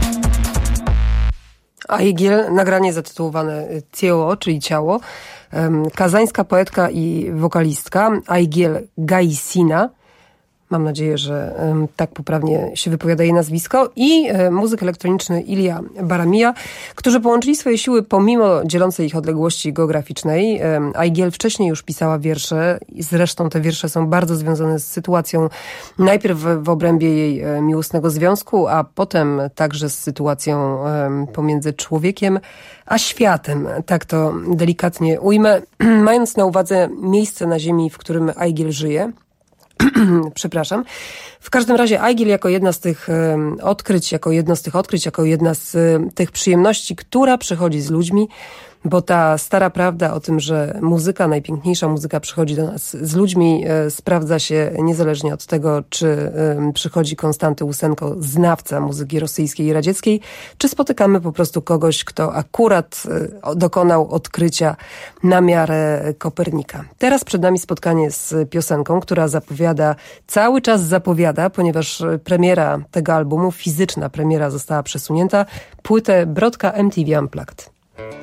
Aigiel, nagranie zatytułowane Ciało, czyli ciało. Kazańska poetka i wokalistka Aigiel Gaisina Mam nadzieję, że um, tak poprawnie się wypowiada jej nazwisko. I e, muzyk elektroniczny Ilya Baramija, którzy połączyli swoje siły pomimo dzielącej ich odległości geograficznej. E, Aigiel wcześniej już pisała wiersze. Zresztą te wiersze są bardzo związane z sytuacją najpierw w, w obrębie jej e, miłosnego związku, a potem także z sytuacją e, pomiędzy człowiekiem a światem. Tak to delikatnie ujmę. Mając na uwadze miejsce na ziemi, w którym Aigiel żyje, przepraszam. W każdym razie Aigiel jako jedna z tych um, odkryć, jako jedno z tych odkryć, jako jedna z um, tych przyjemności, która przychodzi z ludźmi, bo ta stara prawda o tym, że muzyka, najpiękniejsza muzyka przychodzi do nas z ludźmi, e, sprawdza się niezależnie od tego, czy e, przychodzi Konstanty Łusenko, znawca muzyki rosyjskiej i radzieckiej, czy spotykamy po prostu kogoś, kto akurat e, dokonał odkrycia na miarę Kopernika. Teraz przed nami spotkanie z piosenką, która zapowiada, cały czas zapowiada, ponieważ premiera tego albumu, fizyczna premiera została przesunięta, płytę Brodka M T V Unplugged.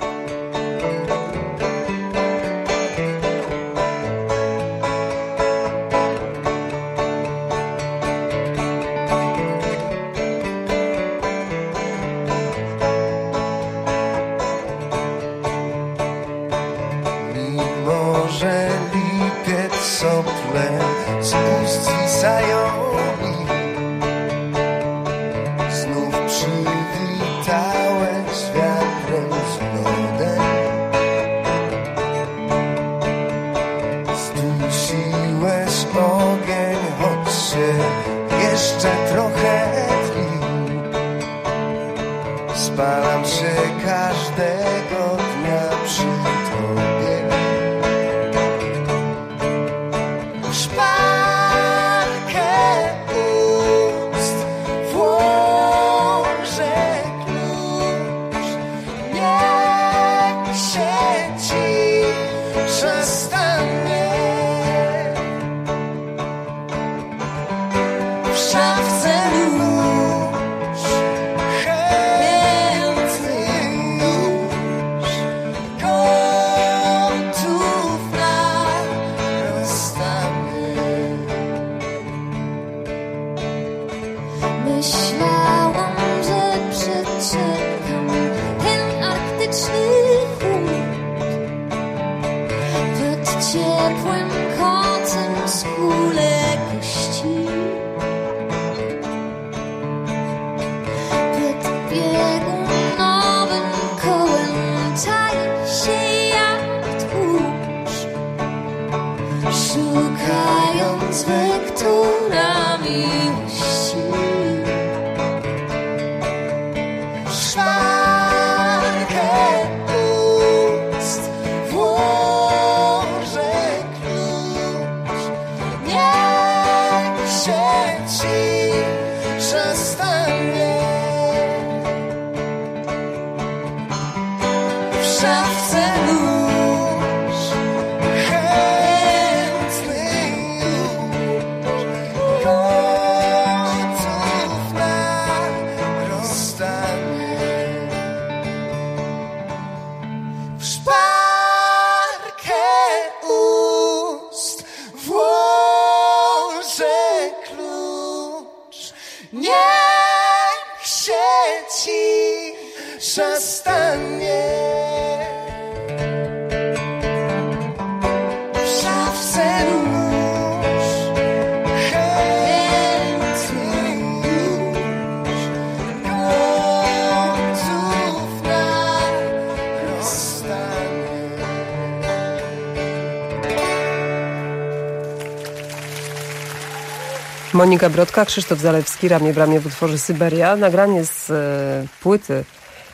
Monika Brodka, Krzysztof Zalewski, ramię w ramię w utworze Syberia. Nagranie z e, płyty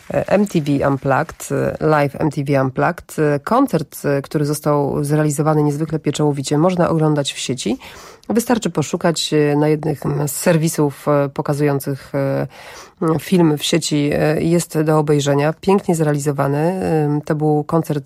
M T V Unplugged, live M T V Unplugged. Koncert, który został zrealizowany niezwykle pieczołowicie, można oglądać w sieci. Wystarczy poszukać na jednym z serwisów pokazujących film w sieci. Jest do obejrzenia. Pięknie zrealizowany. To był koncert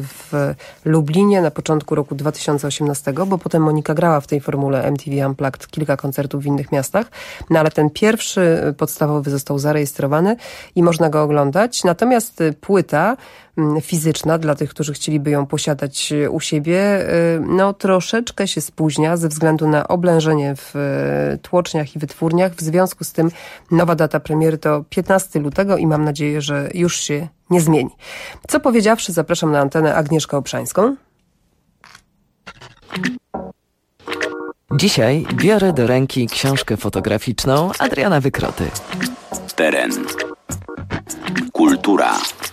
w Lublinie na początku roku dwa tysiące osiemnastego, bo potem Monika grała w tej formule M T V Unplugged kilka koncertów w innych miastach. No ale ten pierwszy podstawowy został zarejestrowany i można go oglądać oglądać. Natomiast płyta fizyczna, dla tych, którzy chcieliby ją posiadać u siebie, no troszeczkę się spóźnia ze względu na oblężenie w tłoczniach i wytwórniach. W związku z tym nowa data premiery to piętnastego lutego i mam nadzieję, że już się nie zmieni. Co powiedziawszy, zapraszam na antenę Agnieszkę Obszańską. Dzisiaj biorę do ręki książkę fotograficzną Adriana Wykroty. Teren. Kultura.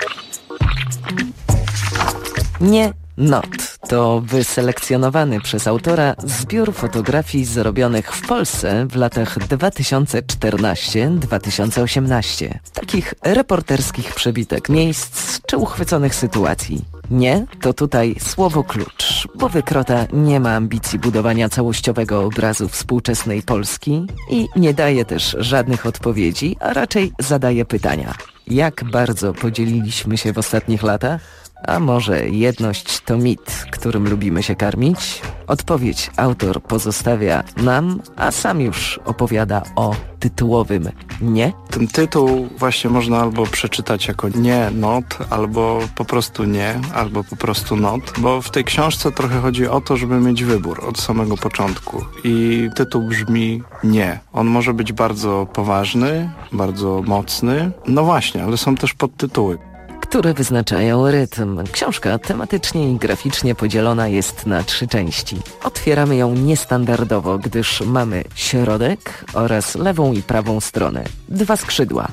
Nie Not to wyselekcjonowany przez autora zbiór fotografii zrobionych w Polsce w latach dwa tysiące czternastego do dwa tysiące osiemnastego. Takich reporterskich przebitek miejsc czy uchwyconych sytuacji. Nie, to tutaj słowo klucz, bo Wykrota nie ma ambicji budowania całościowego obrazu współczesnej Polski i nie daje też żadnych odpowiedzi, a raczej zadaje pytania. Jak bardzo podzieliliśmy się w ostatnich latach? A może jedność to mit, którym lubimy się karmić? Odpowiedź autor pozostawia nam, a sam już opowiada o tytułowym nie. Ten tytuł właśnie można albo przeczytać jako nie not, albo po prostu nie, albo po prostu not, bo w tej książce trochę chodzi o to, żeby mieć wybór od samego początku. I tytuł brzmi nie. On może być bardzo poważny, bardzo mocny, no właśnie, ale są też podtytuły, które wyznaczają rytm. Książka tematycznie i graficznie podzielona jest na trzy części. Otwieramy ją niestandardowo, gdyż mamy środek oraz lewą i prawą stronę. Dwa skrzydła.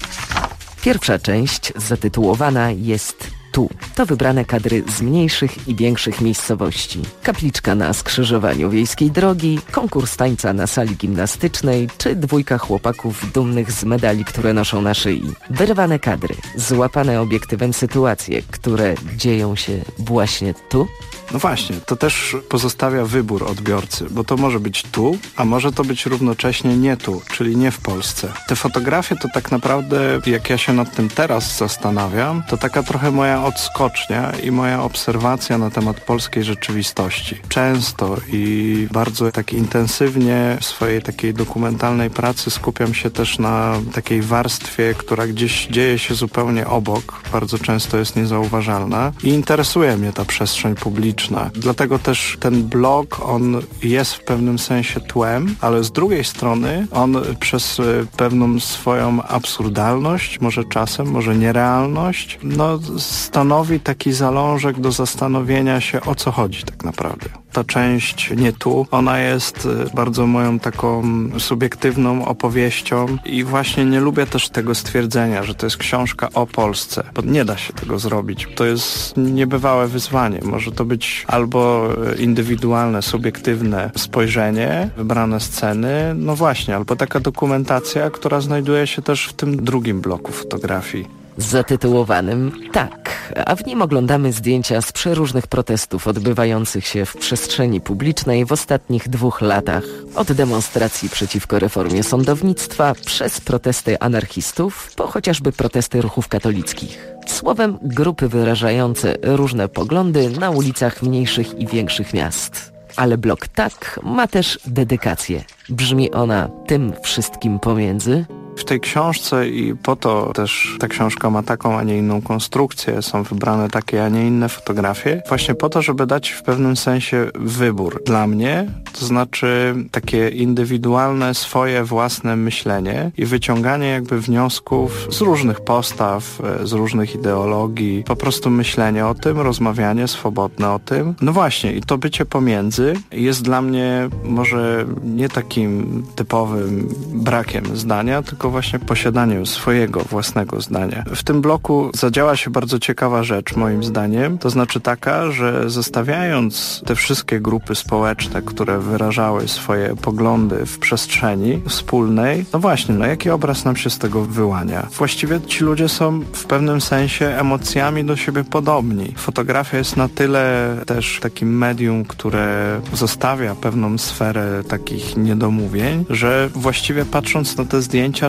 Pierwsza część zatytułowana jest Tu. To wybrane kadry z mniejszych i większych miejscowości. Kapliczka na skrzyżowaniu wiejskiej drogi, konkurs tańca na sali gimnastycznej, czy dwójka chłopaków dumnych z medali, które noszą na szyi. Wyrwane kadry, złapane obiektywem sytuacje, które dzieją się właśnie tu. No właśnie, to też pozostawia wybór odbiorcy, bo to może być tu, a może to być równocześnie nie tu, czyli nie w Polsce. Te fotografie to tak naprawdę, jak ja się nad tym teraz zastanawiam, to taka trochę moja odskocznia i moja obserwacja na temat polskiej rzeczywistości. Często i bardzo tak intensywnie w swojej takiej dokumentalnej pracy skupiam się też na takiej warstwie, która gdzieś dzieje się zupełnie obok, bardzo często jest niezauważalna i interesuje mnie ta przestrzeń publiczna. Dlatego też ten blog, on jest w pewnym sensie tłem, ale z drugiej strony on przez pewną swoją absurdalność, może czasem, może nierealność, no stanowi taki zalążek do zastanowienia się, o co chodzi tak naprawdę. Ta część nie tu, ona jest bardzo moją taką subiektywną opowieścią i właśnie nie lubię też tego stwierdzenia, że to jest książka o Polsce, bo nie da się tego zrobić. To jest niebywałe wyzwanie. Może to być albo indywidualne, subiektywne spojrzenie, wybrane sceny, no właśnie, albo taka dokumentacja, która znajduje się też w tym drugim bloku fotografii. Zatytułowanym Tak, a w nim oglądamy zdjęcia z przeróżnych protestów odbywających się w przestrzeni publicznej w ostatnich dwóch latach. Od demonstracji przeciwko reformie sądownictwa, przez protesty anarchistów, po chociażby protesty ruchów katolickich. Słowem, grupy wyrażające różne poglądy na ulicach mniejszych i większych miast. Ale blog Tak ma też dedykację. Brzmi ona tym wszystkim pomiędzy. W tej książce i po to też ta książka ma taką, a nie inną konstrukcję, są wybrane takie, a nie inne fotografie, właśnie po to, żeby dać w pewnym sensie wybór dla mnie, to znaczy takie indywidualne, swoje własne myślenie i wyciąganie jakby wniosków z różnych postaw, z różnych ideologii, po prostu myślenie o tym, rozmawianie swobodne o tym. No właśnie, i to bycie pomiędzy jest dla mnie może nie takim typowym brakiem zdania, tylko właśnie posiadaniu swojego własnego zdania. W tym bloku zadziała się bardzo ciekawa rzecz moim zdaniem, to znaczy taka, że zestawiając te wszystkie grupy społeczne, które wyrażały swoje poglądy w przestrzeni wspólnej, no właśnie, no jaki obraz nam się z tego wyłania? Właściwie ci ludzie są w pewnym sensie emocjami do siebie podobni. Fotografia jest na tyle też takim medium, które zostawia pewną sferę takich niedomówień, że właściwie patrząc na te zdjęcia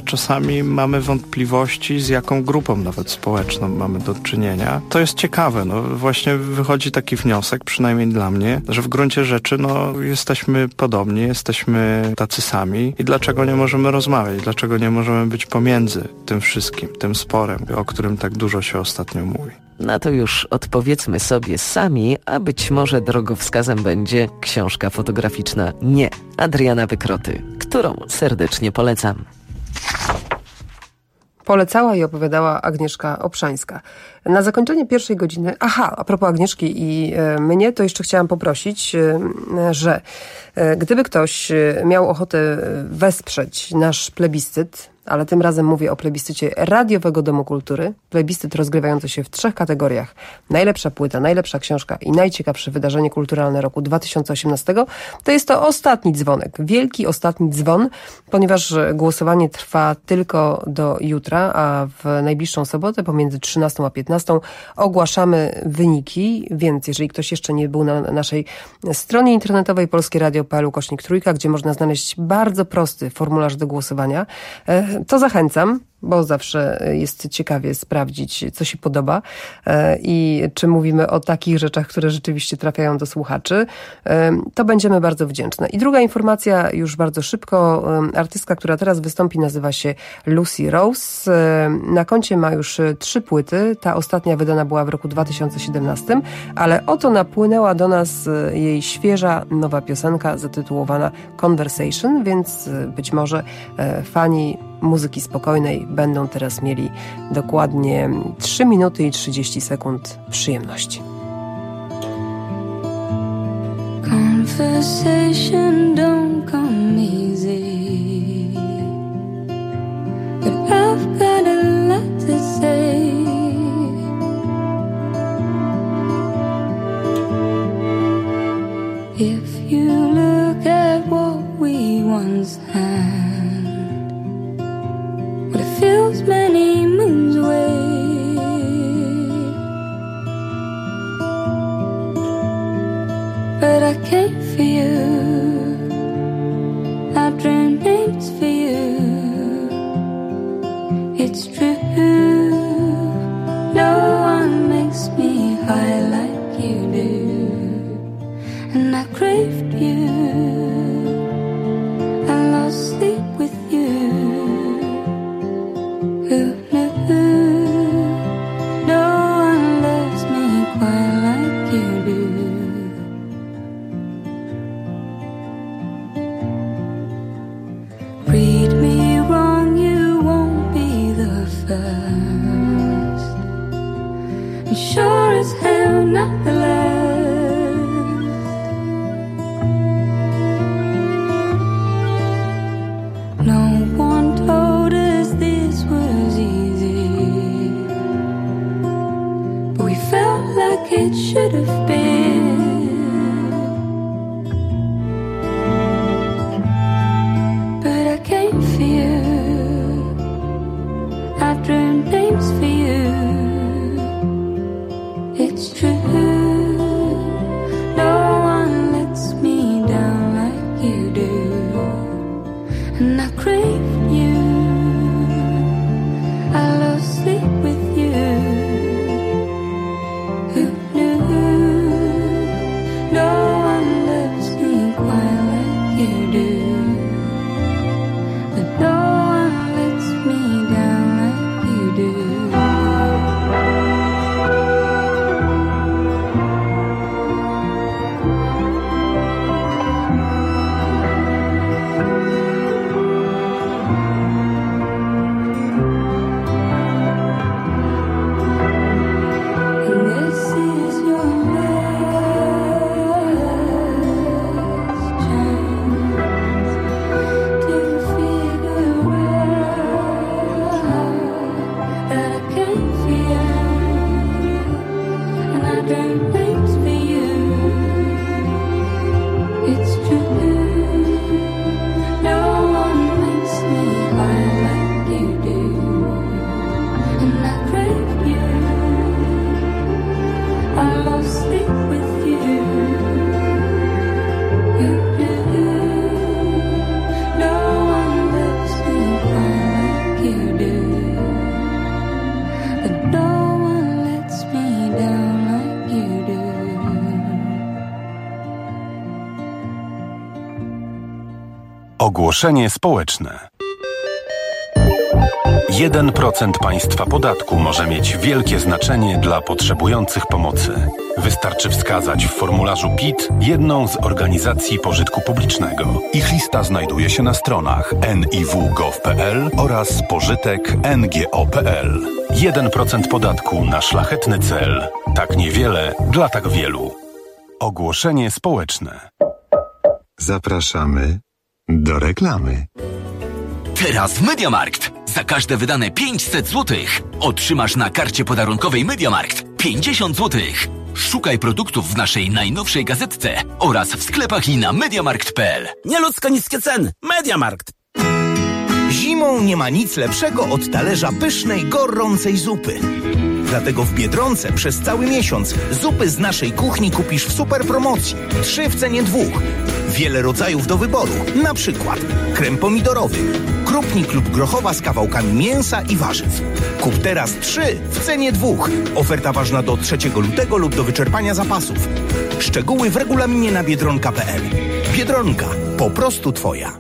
a czasami mamy wątpliwości, z jaką grupą nawet społeczną mamy do czynienia. To jest ciekawe, no właśnie wychodzi taki wniosek, przynajmniej dla mnie, że w gruncie rzeczy no jesteśmy podobni, jesteśmy tacy sami i dlaczego nie możemy rozmawiać, dlaczego nie możemy być pomiędzy tym wszystkim, tym sporem, o którym tak dużo się ostatnio mówi. Na to już odpowiedzmy sobie sami, a być może drogowskazem będzie książka fotograficzna Nie Adriana Wykroty, którą serdecznie polecam. Polecała i opowiadała Agnieszka Obszańska. Na zakończenie pierwszej godziny, aha, a propos Agnieszki i e, mnie, to jeszcze chciałam poprosić, e, że e, gdyby ktoś miał ochotę wesprzeć nasz plebiscyt, ale tym razem mówię o plebiscycie Radiowego Domu Kultury. Plebiscyt rozgrywający się w trzech kategoriach. Najlepsza płyta, najlepsza książka i najciekawsze wydarzenie kulturalne roku dwa tysiące osiemnastego. To jest to ostatni dzwonek. Wielki ostatni dzwon, ponieważ głosowanie trwa tylko do jutra, a w najbliższą sobotę pomiędzy trzynastą a piętnastą ogłaszamy wyniki, więc jeżeli ktoś jeszcze nie był na naszej stronie internetowej polskieradio kropka p l ukośnik trójka, gdzie można znaleźć bardzo prosty formularz do głosowania, to zachęcam, bo zawsze jest ciekawie sprawdzić, co się podoba i czy mówimy o takich rzeczach, które rzeczywiście trafiają do słuchaczy, to będziemy bardzo wdzięczne. I druga informacja, już bardzo szybko, artystka, która teraz wystąpi, nazywa się Lucy Rose. Na koncie ma już trzy płyty, ta ostatnia wydana była w roku dwa tysiące siedemnastym, ale oto napłynęła do nas jej świeża, nowa piosenka zatytułowana Conversation, więc być może fani muzyki spokojnej będą teraz mieli dokładnie trzy minuty i trzydzieści sekund przyjemności. Conversation don't come easy, but I've got a lot to say. If you look at what we once had, but it feels many moons away. But I can't for you, I dream names for you. It's true, no one makes me high like you do. And I craved you, I lost sleep with you. Who knew? No one loves me quite like you do. Read me wrong, you won't be the first, and sure as hell not the last. No one told us this was easy, but we felt like it should have been. But I came for you, I dreamed names for you. It's true, no one lets me down like you do. And I crave you, I lost sleep with you. Who knew? No one loves me quite like you do. But no one lets me down like you do. Ogłoszenie społeczne. jeden procent państwa podatku może mieć wielkie znaczenie dla potrzebujących pomocy. Wystarczy wskazać w formularzu P I T jedną z organizacji pożytku publicznego. Ich lista znajduje się na stronach en i w kropka gov kropka p l oraz pożytek kropka n g o kropka p l. jeden procent podatku na szlachetny cel. Tak niewiele dla tak wielu. Ogłoszenie społeczne. Zapraszamy do reklamy. Teraz w Mediamarkt. Za każde wydane pięćset złotych otrzymasz na karcie podarunkowej Mediamarkt pięćdziesiąt złotych. Szukaj produktów w naszej najnowszej gazetce oraz w sklepach i na mediamarkt kropka p l. Nieludzko niskie ceny. Mediamarkt. Zimą nie ma nic lepszego od talerza pysznej, gorącej zupy. Dlatego w Biedronce przez cały miesiąc zupy z naszej kuchni kupisz w super promocji. Trzy w cenie dwóch. Wiele rodzajów do wyboru. Na przykład krem pomidorowy, krupnik lub grochowa z kawałkami mięsa i warzyw. Kup teraz trzy w cenie dwóch. Oferta ważna do trzeciego lutego lub do wyczerpania zapasów. Szczegóły w regulaminie na biedronka kropka p l. Biedronka. Po prostu twoja.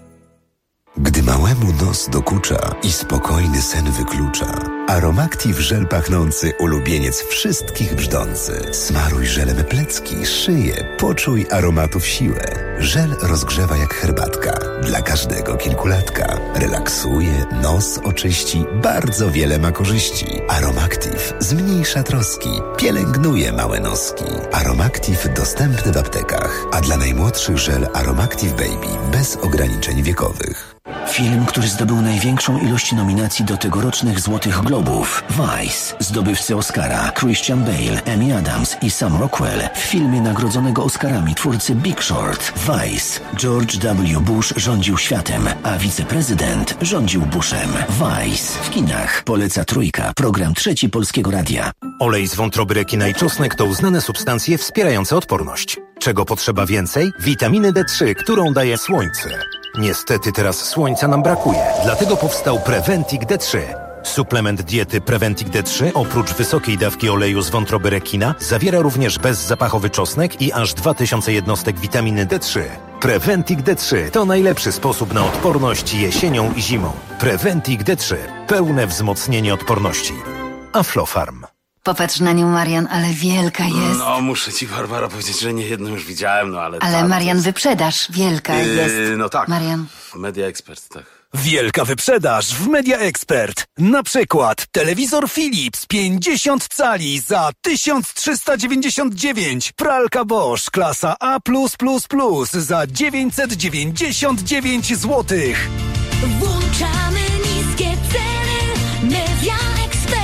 Gdy małemu nos dokucza i spokojny sen wyklucza, Aromactive żel pachnący ulubieniec wszystkich brzdący. Smaruj żelem plecki, szyję, poczuj aromatów siłę. Żel rozgrzewa jak herbatka, dla każdego kilkulatka. Relaksuje, nos oczyści, bardzo wiele ma korzyści. Aromactive zmniejsza troski, pielęgnuje małe noski. Aromactive dostępny w aptekach, a dla najmłodszych żel Aromactive Baby bez ograniczeń wiekowych. Film, który zdobył największą ilość nominacji do tegorocznych Złotych Globów. Vice. Zdobywcy Oscara Christian Bale, Amy Adams i Sam Rockwell w filmie nagrodzonego Oscarami twórcy Big Short. Vice. George W. Bush rządził światem, a wiceprezydent rządził Bushem. Vice. W kinach. Poleca Trójka. Program Trzeci Polskiego Radia. Olej z wątroby rekina i czosnek to uznane substancje wspierające odporność. Czego potrzeba więcej? Witaminy D trzy, którą daje słońce. Niestety teraz słońca nam brakuje, dlatego powstał Preventic D trzy. Suplement diety Preventic D trzy oprócz wysokiej dawki oleju z wątroby rekina zawiera również bezzapachowy czosnek i aż dwa tysiące jednostek witaminy D trzy. Preventic D trzy to najlepszy sposób na odporność jesienią i zimą. Preventic D trzy. Pełne wzmocnienie odporności. Aflofarm. Popatrz na nią, Marian, ale wielka jest. No, muszę ci, Barbara, powiedzieć, że nie jedną już widziałem, no ale... Ale tam, Marian, jest... wyprzedaż, wielka yy, jest. No tak. Marian. Media Expert, tak. Wielka wyprzedaż w Media Expert. Na przykład telewizor Philips pięćdziesiąt cali za tysiąc trzysta dziewięćdziesiąt dziewięć. Pralka Bosch klasa A plus plus plus za dziewięćset dziewięćdziesiąt dziewięć złotych. Włączamy niskie ceny. Media Expert.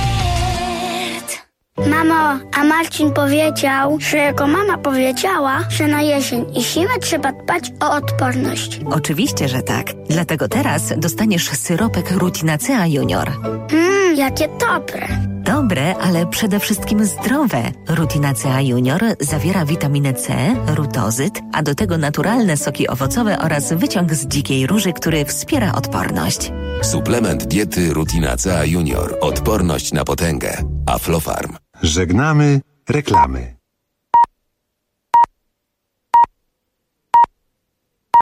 Mamo, a Marcin powiedział, że jego mama powiedziała, że na jesień i zimę trzeba dbać o odporność. Oczywiście, że tak. Dlatego teraz dostaniesz syropek Rutinacea Junior. Mmm, jakie dobre. Dobre, ale przede wszystkim zdrowe. Rutinacea Junior zawiera witaminę C, rutozyt, a do tego naturalne soki owocowe oraz wyciąg z dzikiej róży, który wspiera odporność. Suplement diety Rutinacea Junior. Odporność na potęgę. Aflofarm. Żegnamy reklamy.